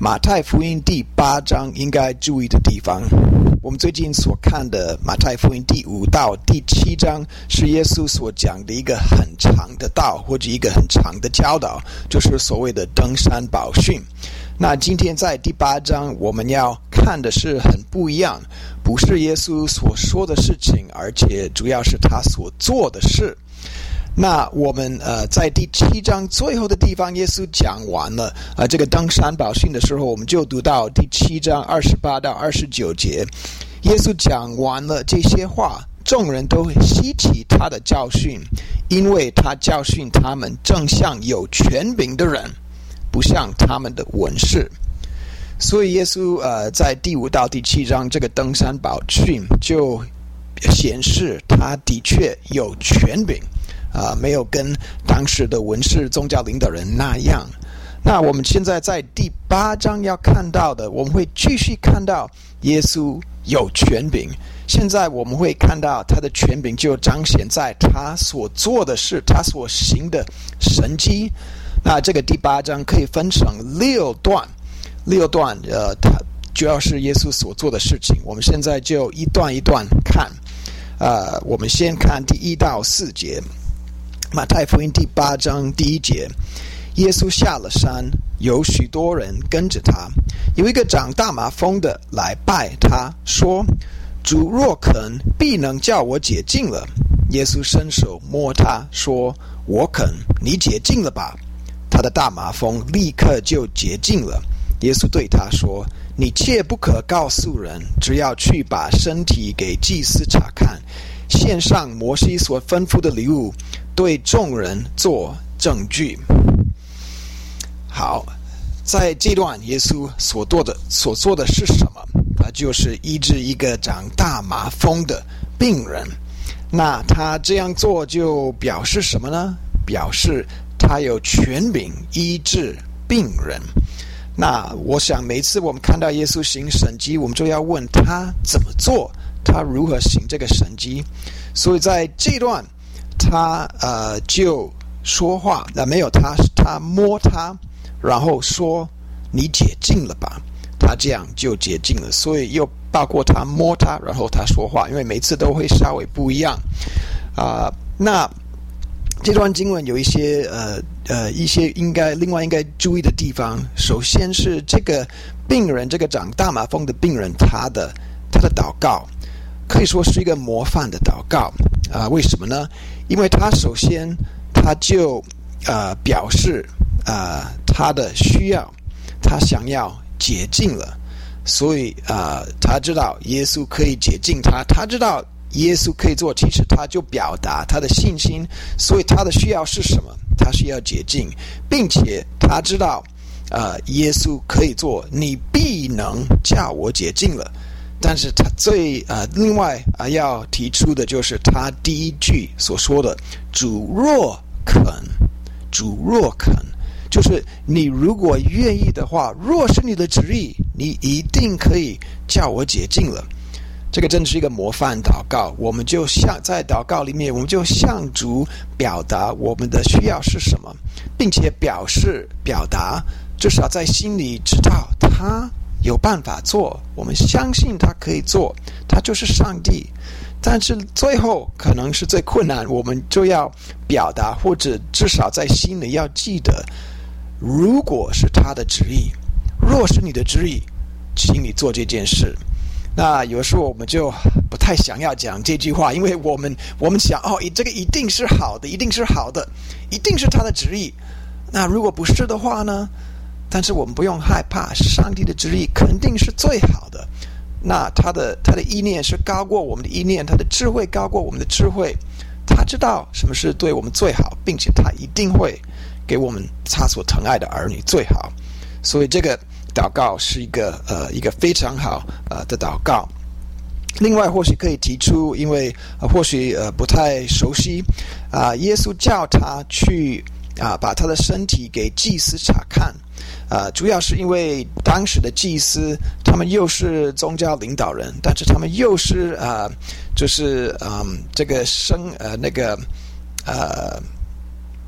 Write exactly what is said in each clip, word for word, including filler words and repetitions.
马太福音第八章应该注意的地方。我们最近所看的马太福音第五到第七章是耶稣所讲的一个很长的道，或者一个很长的教导，就是所谓的登山宝训。那今天在第八章我们要看的是很不一样，不是耶稣所说的事情，而且主要是他所做的事。那我们呃在第七章最后的地方，耶稣讲完了呃这个登山宝训的时候，我们就读到第七章二十八到二十九节。耶稣讲完了这些话，众人都希奇他的教训，因为他教训他们正像有权柄的人，不像他们的文士。所以耶稣呃在第五到第七章这个登山宝训就显示他的确有权柄。啊、呃，没有跟当时的文士宗教领导人那样。那我们现在在第八章要看到的，我们会继续看到耶稣有权柄。现在我们会看到他的权柄就彰显在他所做的事，他所行的神迹。那这个第八章可以分成六段，六段呃，它主要是耶稣所做的事情。我们现在就一段一段看。呃，我们先看第一到四节。马太福音第八章第一节，耶稣下了山，有许多人跟着他。有一个长大麻风的来拜他，说：主若肯，必能叫我解禁了。耶稣伸手摸他，说：我肯，你解禁了吧。他的大麻风立刻就解禁了。耶稣对他说：你切不可告诉人，只要去把身体给祭司查看，献上摩西所吩咐的礼物，对众人做证据。好，在这段耶稣所做的所做的是什么？他就是医治一个长大麻风的病人。那他这样做就表示什么呢？表示他有权柄医治病人。那我想每次我们看到耶稣行神迹，我们就要问他怎么做，他如何行这个神迹。所以在这段他呃就说话，那没有他他摸他，然后说你解禁了吧，他这样就解禁了。所以又包括他摸他，然后他说话，因为每次都会稍微不一样啊、呃。那这段经文有一些呃呃一些应该另外应该注意的地方。首先是这个病人，这个长大麻风的病人，他的他的祷告可以说是一个模范的祷告啊、呃？为什么呢？因为他首先他就呃表示呃他的需要，他想要解禁了，所以呃他知道耶稣可以解禁他，他知道耶稣可以做，其实他就表达他的信心。所以他的需要是什么？他需要解禁，并且他知道呃耶稣可以做，你必能叫我解禁了。但是他最呃另外啊、呃、要提出的就是他第一句所说的主若肯，主若肯，就是你如果愿意的话，若是你的旨意，你一定可以叫我解禁了。这个真的是一个模范祷告。我们就向在祷告里面，我们就向主表达我们的需要是什么，并且表示表达，至少在心里知道他有办法做，我们相信他可以做，他就是上帝。但是最后可能是最困难，我们就要表达，或者至少在心里要记得，如果是他的旨意，若是你的旨意，请你做这件事。那有时候我们就不太想要讲这句话，因为我们我们想哦，这个一定是好的，一定是好的，一定是他的旨意。那如果不是的话呢？但是我们不用害怕，上帝的旨意肯定是最好的。那他的他的意念是高过我们的意念，他的智慧高过我们的智慧。他知道什么是对我们最好，并且他一定会给我们他所疼爱的儿女最好。所以这个祷告是一个呃一个非常好呃的祷告。另外或许可以提出，因为、呃、或许呃不太熟悉啊、呃，耶稣叫他去啊、呃、把他的身体给祭司查看啊、呃，主要是因为当时的祭司他们又是宗教领导人，但是他们又是啊、呃、就是嗯、呃、这个生呃那个呃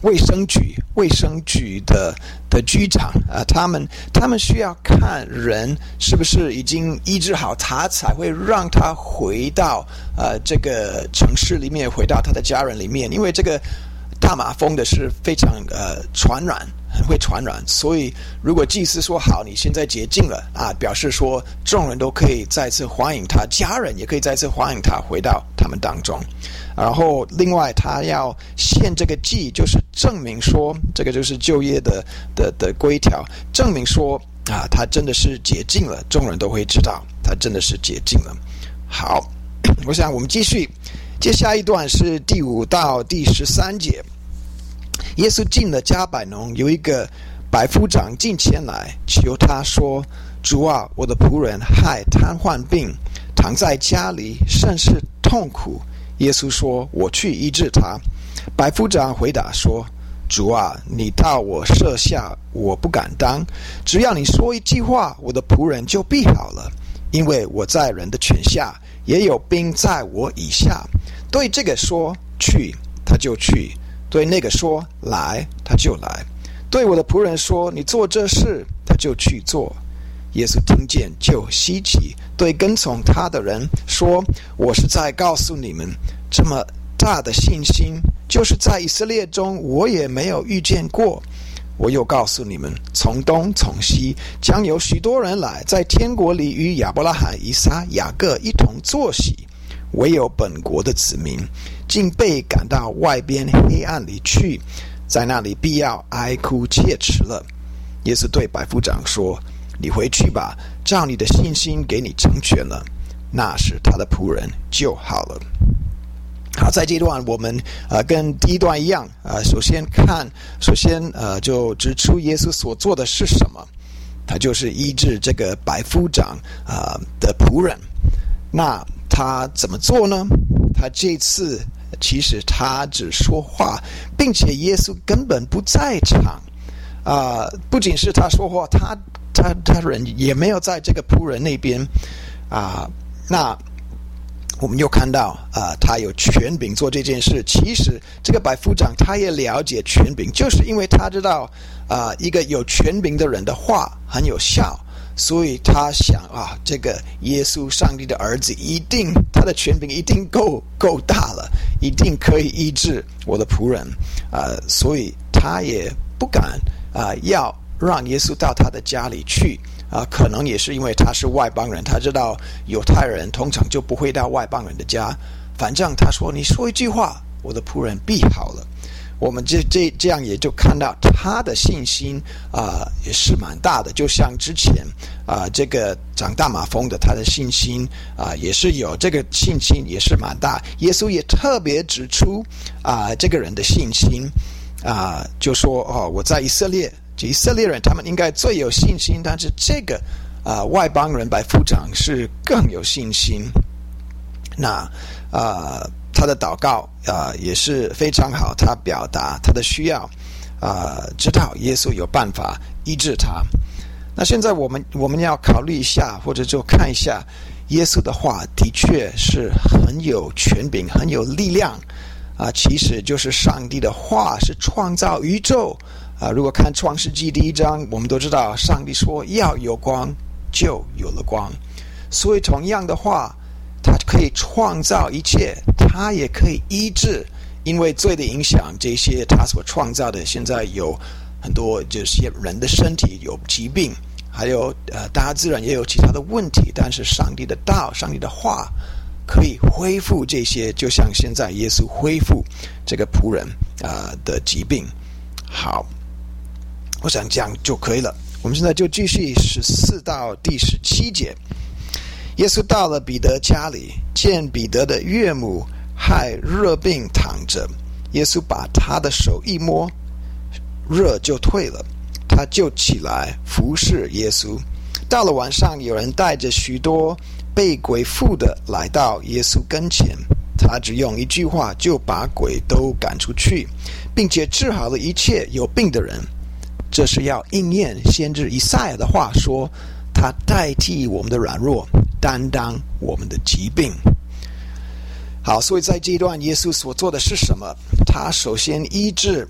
卫生局卫生局的的局长啊，他们他们需要看人是不是已经医治好，他才会让他回到呃这个城市里面，回到他的家人里面，因为这个大麻风的是非常呃传染，很会传染，所以如果祭司说好，你现在洁净了啊，表示说众人都可以再次欢迎他，家人也可以再次欢迎他回到他们当中。然后另外他要献这个祭，就是证明说，这个就是旧约的的的规条，证明说啊，他真的是洁净了，众人都会知道他真的是洁净了。好，我想我们继续，接下一段是第五到第十三节。耶稣进了迦百农，有一个百夫长进前来求他说：“主啊，我的仆人害瘫痪病，躺在家里，甚是痛苦。”耶稣说：“我去医治他。”百夫长回答说：“主啊，你到我舍下，我不敢当。只要你说一句话，我的仆人就必好了。因为我在人的权下，也有兵在我以下。对这个说去，他就去；对那个说来，他就来；对我的仆人说你做这事，他就去做。”耶稣听见就稀奇，对跟从他的人说：“我是在告诉你们，这么大的信心，就是在以色列中我也没有遇见过。我又告诉你们，从东从西将有许多人来，在天国里与亚伯拉罕、以撒、雅各一同坐席。唯有本国的子民，竟被赶到外边黑暗里去，在那里必要哀哭切齿了。”耶稣对百夫长说：“你回去吧，照你的信心给你成全了。”那时他的仆人就好了。好，在这段我们呃跟第一段一样，呃首先看，首先呃就指出耶稣所做的是什么，他就是医治这个百夫长啊、呃、的仆人。那他怎么做呢？他这次其实他只说话，并且耶稣根本不在场。啊、呃，不仅是他说话，他他他人也没有在这个仆人那边啊、呃。那我们又看到啊、呃，他有权柄做这件事。其实这个百夫长他也了解权柄，就是因为他知道啊、呃，一个有权柄的人的话很有效，所以他想啊，这个耶稣上帝的儿子一定他的权柄一定够够大了，一定可以医治我的仆人啊、呃，所以他也不敢。啊、呃，要让耶稣到他的家里去啊、呃，可能也是因为他是外邦人，他知道犹太人通常就不会到外邦人的家。反正他说：“你说一句话，我的仆人必好了。”我们这这这样也就看到他的信心啊、呃，也是蛮大的。就像之前啊、呃，这个长大麻风的，他的信心啊、呃，也是有这个信心也是蛮大。耶稣也特别指出啊、呃，这个人的信心。啊、呃，就说哦，我在以色列，以色列人他们应该最有信心，但是这个啊、呃、外邦人百夫长是更有信心。那啊、呃，他的祷告啊、呃、也是非常好，他表达他的需要啊、呃，知道耶稣有办法医治他。那现在我们我们要考虑一下，或者就看一下耶稣的话，的确是很有权柄，很有力量。啊，其实就是上帝的话是创造宇宙啊。如果看创世纪第一章，我们都知道上帝说要有光，就有了光。所以同样的话，他可以创造一切，他也可以医治。因为罪的影响，这些他所创造的，现在有很多就是人的身体有疾病，还有呃大自然也有其他的问题。但是上帝的道，上帝的话。可以恢复这些，就像现在耶稣恢复这个仆人啊、呃、的疾病。好，我想这样就可以了。我们现在就继续十四到第十七节。耶稣到了彼得家里，见彼得的岳母害热病躺着，耶稣把他的手一摸，热就退了，他就起来服侍耶稣。到了晚上，有人带着许多被鬼附的来到耶稣跟前，他只用一句话就把鬼都赶出去，并且治好了一切有病的人。这是要应验先知以赛亚的话说，他代替我们的软弱，担当我们的疾病。好，所以在这一段耶稣所做的是什么？他首先医治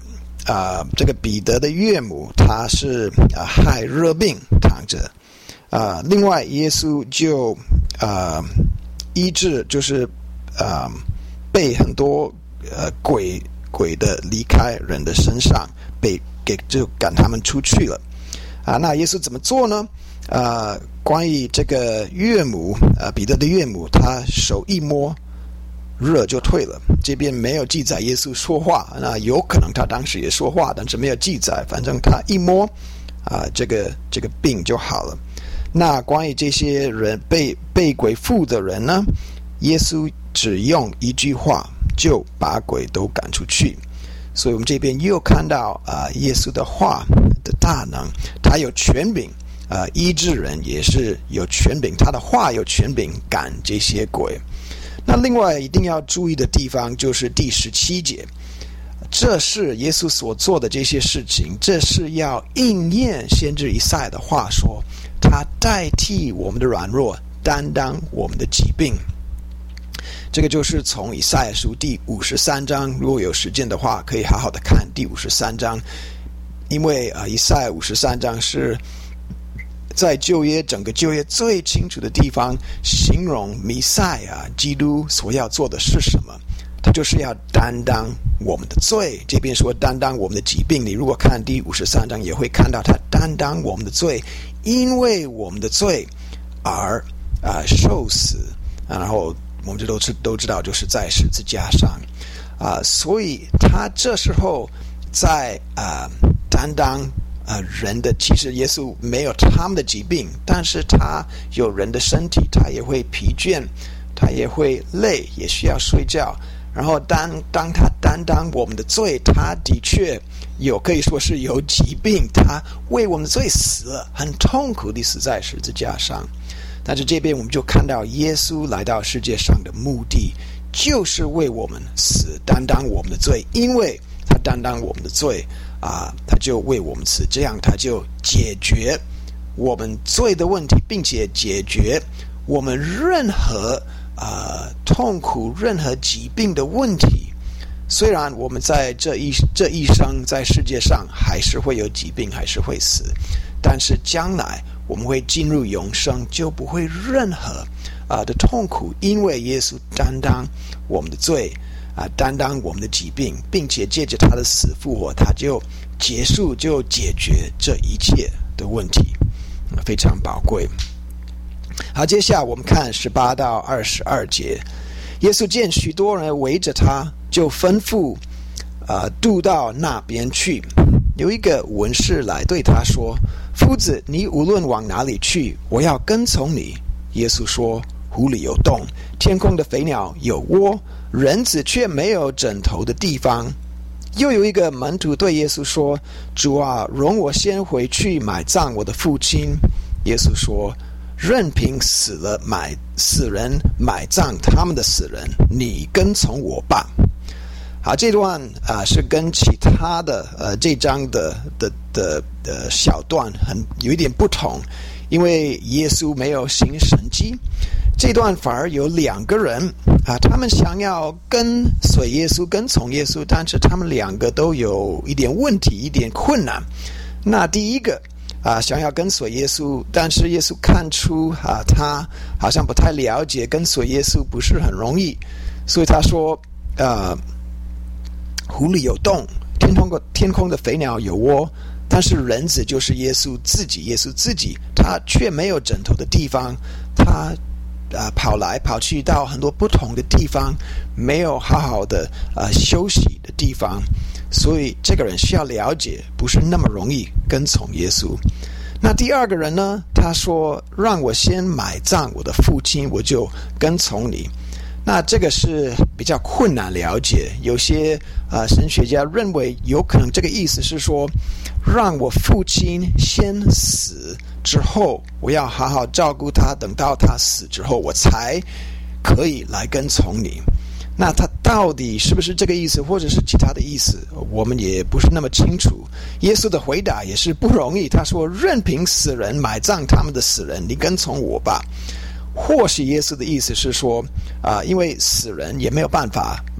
啊、呃，这个彼得的岳母她是啊、呃、害热病躺着，啊、呃，另外耶稣就啊、呃、医治，就是啊、呃、被很多呃鬼鬼的离开人的身上，被给就赶他们出去了啊。那耶稣怎么做呢？啊，关于这个岳母啊，彼得的岳母，他手一摸，热就退了。这边没有记载耶稣说话，那有可能他当时也说话，但是没有记载。反正他一摸啊，这个这个病就好了。那关于这些人被被鬼附的人呢，耶稣只用一句话就把鬼都赶出去。所以我们这边又看到啊，耶稣的话的大能，他有权柄。呃，医治人也是有权柄，他的话有权柄赶这些鬼。那另外一定要注意的地方就是第十七节，这是耶稣所做的这些事情，这是要应验先知以赛亚的话说，他代替我们的软弱，担当我们的疾病。这个就是从以赛亚书第五十三章，如果有时间的话，可以好好的看第五十三章，因为啊、呃，以赛亚五十三章是在旧约整个旧约最清楚的地方，形容弥赛亚基督所要做的是什么？他就是要担当我们的罪。这边说担当我们的疾病，你如果看第五十三章，也会看到他担当我们的罪，因为我们的罪而啊、呃、受死，然后我们这都知都知道，就是在十字架上啊、呃，所以他这时候在啊、呃、担当。呃，人的其实耶稣没有他们的疾病，但是他有人的身体，他也会疲倦，他也会累，也需要睡觉。然后当当他担当我们的罪，他的确有可以说是有疾病，他为我们的罪死了，很痛苦地死在十字架上。但是这边我们就看到耶稣来到世界上的目的，就是为我们死，担当我们的罪，因为他担当我们的罪。啊，他就为我们死，这样他就解决我们罪的问题，并且解决我们任何啊、呃、痛苦、任何疾病的问题。虽然我们在这一这一生在世界上还是会有疾病，还是会死，但是将来我们会进入永生，就不会任何啊、呃、的痛苦，因为耶稣担当我们的罪。啊，担当我们的疾病，并且借着他的死复活，他就结束，就解决这一切的问题，非常宝贵。好，接下来我们看十八到二十二节，耶稣见许多人围着他，就吩咐啊、呃、渡到那边去。有一个文士来对他说：“夫子，你无论往哪里去，我要跟从你。”耶稣说：“湖里有洞，天空的飞鸟有窝，人子却没有枕头的地方。”又有一个门徒对耶稣说：“主啊，容我先回去埋葬我的父亲。”耶稣说：“任凭死了买死人埋葬他们的死人，你跟从我吧。”好，这段啊、呃、是跟其他的呃这章的的的的小段很有一点不同，因为耶稣没有行神迹。这段反而有两个人啊，他们想要跟随耶稣，跟从耶稣，但是他们两个都有一点问题，一点困难。那第一个啊，想要跟随耶稣，但是耶稣看出啊，他好像不太了解跟随耶稣不是很容易，所以他说：“呃，湖里有洞，天空的天空的飞鸟有窝，但是人子就是耶稣自己，耶稣自己，他却没有枕头的地方，他。”啊，跑来跑去到很多不同的地方，没有好好的呃休息的地方，所以这个人需要了解，不是那么容易跟从耶稣。那第二个人呢？他说：“让我先埋葬我的父亲，我就跟从你。”那这个是比较困难了解。有些呃神学家认为，有可能这个意思是说，让我父亲先死。之后我要好好照顾他，等到他死之后我才可以来跟从你。那他到底是不是这个意思，或者是其他的意思，我们也不是那么清楚。耶稣的回答也是不容易，他说：“任凭死人埋葬他们的死人，你跟从我吧。”或许耶稣的意思是说啊、呃，因为死人也没有办法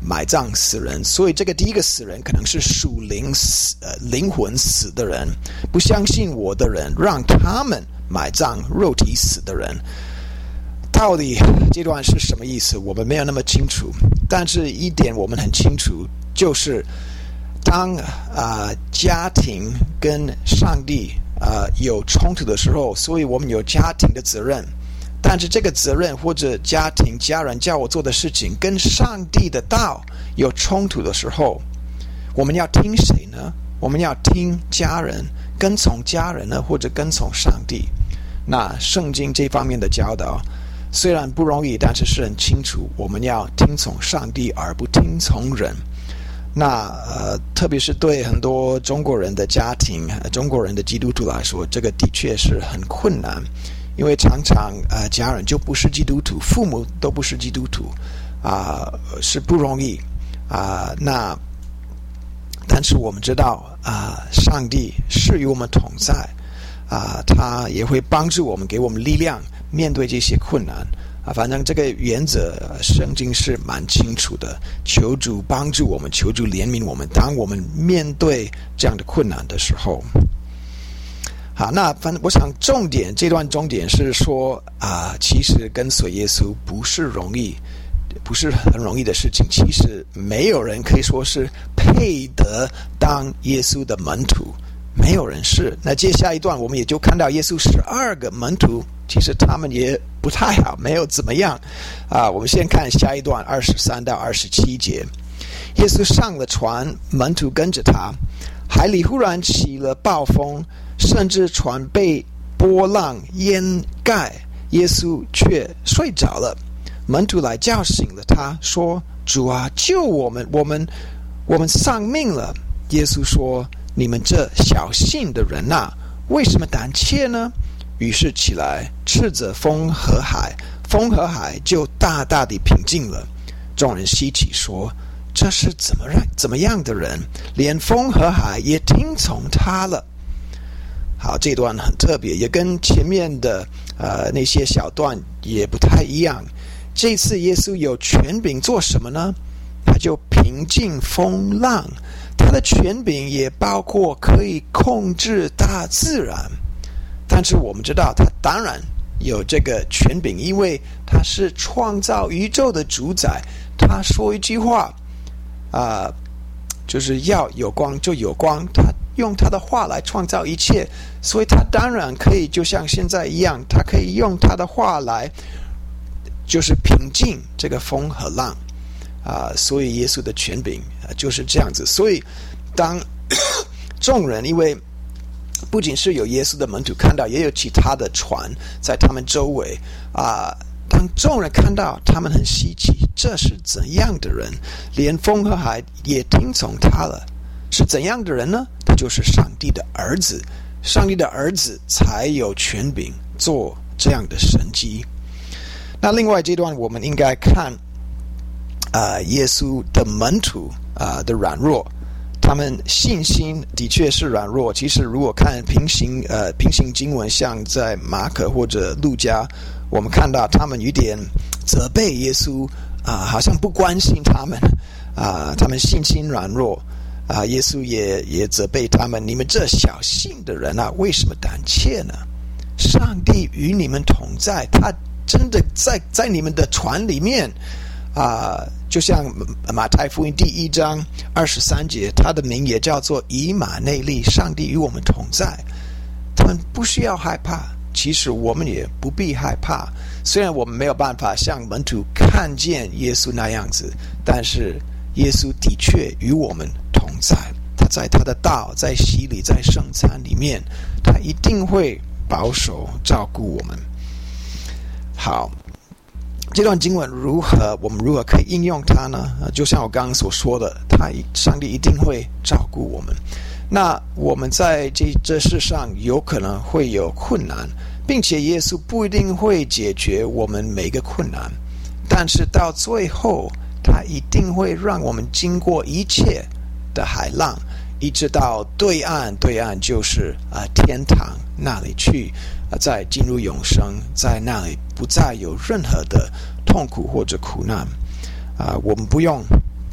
埋葬死人，所以这个第一个死人可能是属灵死呃灵魂死的人，不相信我的人，让他们埋葬肉体死的人。到底这段是什么意思？我们没有那么清楚，但是一点我们很清楚，就是当啊、呃、家庭跟上帝啊、呃、有冲突的时候，所以我们有家庭的责任。但是这个责任或者家庭家人叫我做的事情跟上帝的道有冲突的时候，我们要听谁呢？我们要听家人，跟从家人呢，或者跟从上帝？那圣经这方面的教导虽然不容易，但是是很清楚，我们要听从上帝而不听从人。那呃，特别是对很多中国人的家庭、中国人的基督徒来说，这个的确是很困难。因为常常呃家人就不是基督徒，父母都不是基督徒啊、呃，是不容易啊、呃。那但是我们知道啊、呃，上帝是与我们同在啊、呃，他也会帮助我们，给我们力量面对这些困难啊。反正这个原则，圣经是蛮清楚的。求主帮助我们，求主怜悯我们，当我们面对这样的困难的时候。好，那反正我想重点这段重点是说啊、呃，其实跟随耶稣不是容易，不是很容易的事情。其实没有人可以说是配得当耶稣的门徒，没有人是。那接下一段我们也就看到耶稣十二个门徒，其实他们也不太好，没有怎么样啊。我们先看下一段二十三到二十七节，耶稣上了船，门徒跟着他，海里忽然起了暴风。甚至船被波浪淹盖，耶稣却睡着了。门徒来叫醒了他，说：“主啊，救我们！我们我们丧命了。”耶稣说：“你们这小信的人啊，为什么胆怯呢？”于是起来，斥责风和海，风和海就大大地平静了。众人稀奇说：“这是怎么样怎么样的人，连风和海也听从他了？”好，这段很特别，也跟前面的呃那些小段也不太一样。这次耶稣有权柄做什么呢？他就平静风浪，他的权柄也包括可以控制大自然。但是我们知道，他当然有这个权柄，因为他是创造宇宙的主宰。他说一句话，啊、呃，就是要有光就有光，他用他的话来创造一切，所以他当然可以就像现在一样，他可以用他的话来就是平静这个风和浪啊、呃。所以耶稣的权柄、呃、就是这样子。所以当众人，因为不仅是有耶稣的门徒看到，也有其他的船在他们周围啊、呃。当众人看到，他们很稀奇，这是怎样的人，连风和海也听从他了。是怎样的人呢？他就是上帝的儿子，上帝的儿子才有权柄做这样的神迹。那另外这段我们应该看啊、呃，耶稣的门徒啊、呃、的软弱，他们信心的确是软弱。其实如果看平行呃平行经文，像在马可或者路加，我们看到他们有点责备耶稣啊、呃，好像不关心他们啊、呃，他们信心软弱。啊，耶稣也也责备他们：“你们这小信的人啊，为什么胆怯呢？上帝与你们同在，他真的在在你们的船里面啊、呃！就像马太福音第一章二十三节，他的名也叫做以马内利，上帝与我们同在。他们不需要害怕，其实我们也不必害怕。虽然我们没有办法像门徒看见耶稣那样子，但是耶稣的确与我们同在，他在他的道，在洗礼，在圣餐里面，他一定会保守照顾我们。好，这段经文如何，我们如何可以应用它呢？就像我刚刚所说的，他上帝一定会照顾我们。那我们在这这世上有可能会有困难，并且耶稣不一定会解决我们每个困难，但是到最后他一定会让我们经过一切的海浪，一直到对岸，对岸就是啊、呃、天堂那里去，啊、呃、再进入永生，在那里不再有任何的痛苦或者苦难啊、呃，我们不用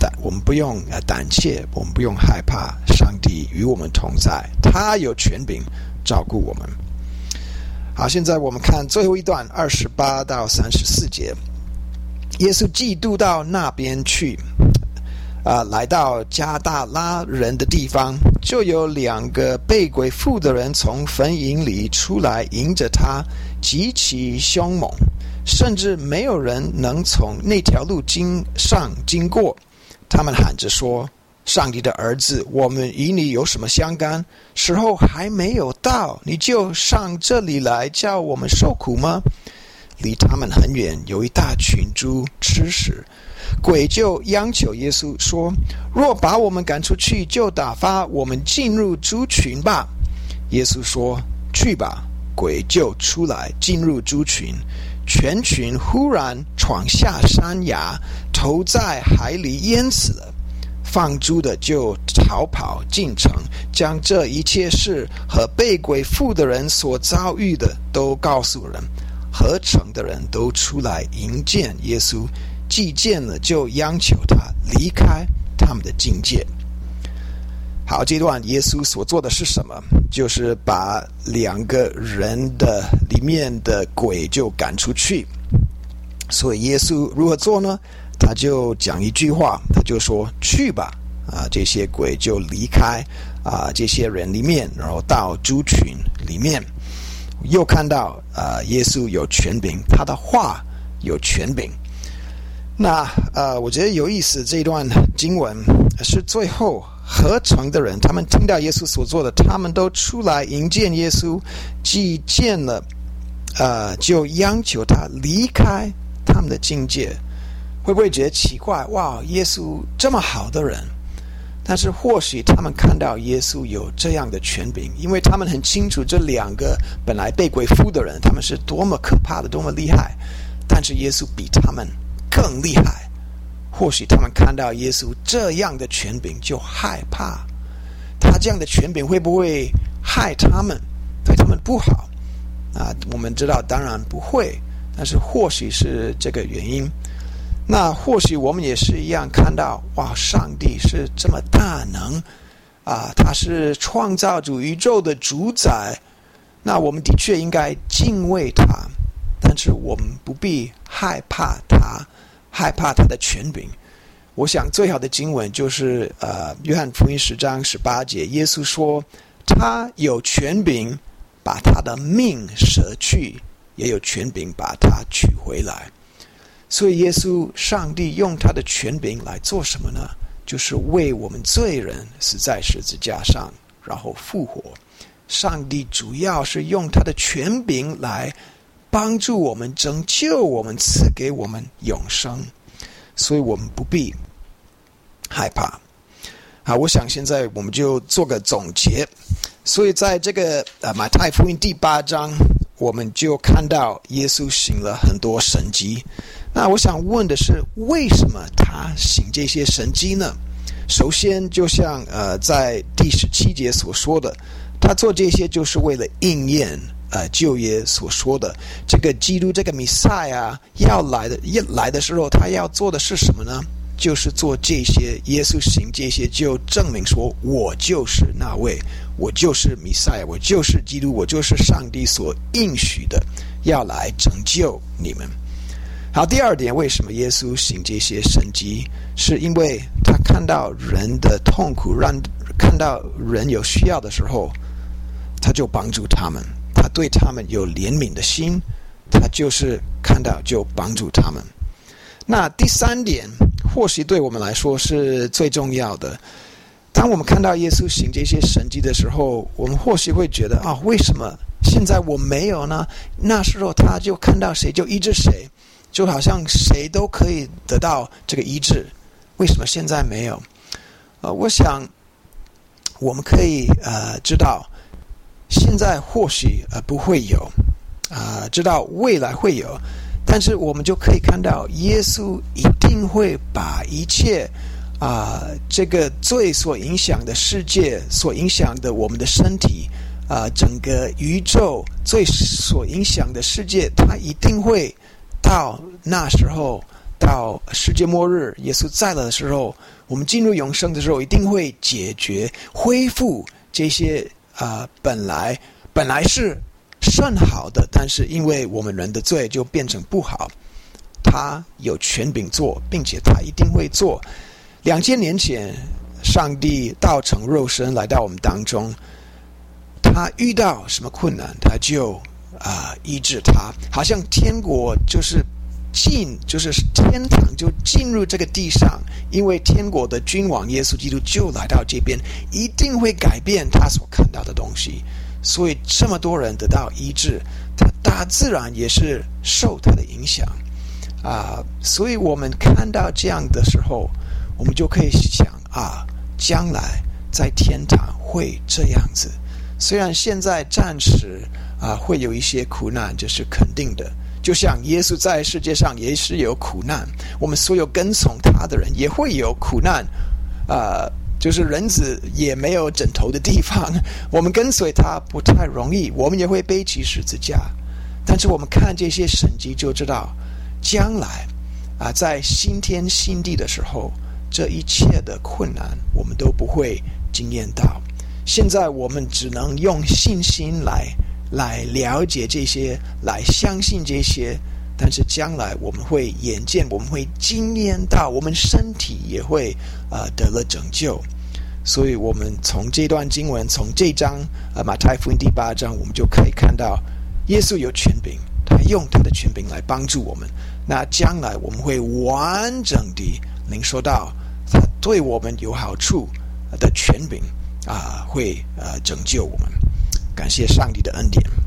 胆，我们不用呃胆怯，我们不用害怕，上帝与我们同在，他有权柄照顾我们。好，现在我们看最后一段二十八到三十四节。耶稣嫉妒到那边去，啊，来到加大拉人的地方，就有两个被鬼附的人从坟茔里出来，迎着他，极其凶猛，甚至没有人能从那条路经上经过。他们喊着说：“上帝的儿子，我们与你有什么相干？时候还没有到，你就上这里来，叫我们受苦吗？”离他们很远，有一大群猪吃食。鬼就央求耶稣说：“若把我们赶出去，就打发我们进入猪群吧。”耶稣说：“去吧。”鬼就出来进入猪群，全群忽然闯下山崖，投在海里淹死了。放猪的就逃跑进城，将这一切事和被鬼附的人所遭遇的都告诉人。合城的人都出来迎见耶稣，既见了就央求他离开他们的境界。好，这段耶稣所做的是什么？就是把两个人的里面的鬼就赶出去。所以耶稣如何做呢？他就讲一句话，他就说：“去吧！”啊，这些鬼就离开啊这些人里面，然后到猪群里面。又看到呃，耶稣有权柄，他的话有权柄。那呃，我觉得有意思，这段经文是最后合城的人，他们听到耶稣所做的，他们都出来迎见耶稣，既见了，呃，就央求他离开他们的境界。会不会觉得奇怪？哇，耶稣这么好的人，但是或许他们看到耶稣有这样的权柄，因为他们很清楚这两个本来被鬼附的人，他们是多么可怕的，多么厉害，但是耶稣比他们更厉害。或许他们看到耶稣这样的权柄就害怕，他这样的权柄会不会害他们，对他们不好啊？我们知道当然不会，但是或许是这个原因。那或许我们也是一样，看到哇，上帝是这么大能啊，他是创造主宇宙的主宰，那我们的确应该敬畏他，但是我们不必害怕他，害怕他的权柄。我想最好的经文就是呃，约翰福音十章十八节，耶稣说他有权柄把他的命舍去，也有权柄把他取回来。所以耶稣上帝用他的权柄来做什么呢？就是为我们罪人死在十字架上，然后复活。上帝主要是用他的权柄来帮助我们，拯救我们，赐给我们永生，所以我们不必害怕。好，我想现在我们就做个总结。所以在这个呃马太福音第八章，我们就看到耶稣行了很多神迹。那我想问的是，为什么他行这些神迹呢？首先，就像呃在第十七节所说的，他做这些就是为了应验呃旧约所说的，这个基督这个弥赛亚要来的来的时候，他要做的是什么呢？就是做这些，耶稣行这些就证明说，我就是那位，我就是弥赛亚，我就是基督，我就是上帝所应许的要来拯救你们。好，第二点，为什么耶稣行这些神迹？是因为他看到人的痛苦，让看到人有需要的时候，他就帮助他们，他对他们有怜悯的心，他就是看到就帮助他们。那第三点，或许对我们来说是最重要的。当我们看到耶稣行这些神迹的时候，我们或许会觉得啊，为什么现在我没有呢？那时候他就看到谁就医治谁，就好像谁都可以得到这个医治，为什么现在没有？呃，我想我们可以呃知道，现在或许呃不会有，啊、呃，知道未来会有，但是我们就可以看到，耶稣一定会把一切啊、呃、这个罪所影响的世界，所影响的我们的身体，啊、呃、整个宇宙罪所影响的世界，它一定会到那时候到世界末日耶稣再来的时候，我们进入永生的时候，一定会解决恢复这些啊、呃、本来本来是甚好的，但是因为我们人的罪就变成不好。他有权柄做，并且他一定会做。两千年前上帝道成肉身来到我们当中，他遇到什么困难他就啊、呃、医治他，好像天国就是进就是天堂就进入这个地上，因为天国的君王耶稣基督就来到这边，一定会改变他所看到的东西。所以这么多人得到医治，他大自然也是受他的影响啊、呃。所以我们看到这样的时候，我们就可以想啊，将来在天堂会这样子。虽然现在暂时啊会有一些苦难，这是肯定的。就像耶稣在世界上也是有苦难，我们所有跟从他的人也会有苦难，啊、呃，就是人子也没有枕头的地方，我们跟随他不太容易，我们也会背起十字架。但是我们看这些神迹就知道，将来啊，在新天新地的时候，这一切的困难我们都不会经验到。现在我们只能用信心来来了解这些，来相信这些，但是将来我们会眼见，我们会经验到，我们身体也会呃得了拯救。所以我们从这段经文，从这章呃马太福音第八章，我们就可以看到耶稣有权柄，他用他的权柄来帮助我们。那将来我们会完整地领受到他对我们有好处的权柄啊、呃，会呃拯救我们。感谢上帝的恩典。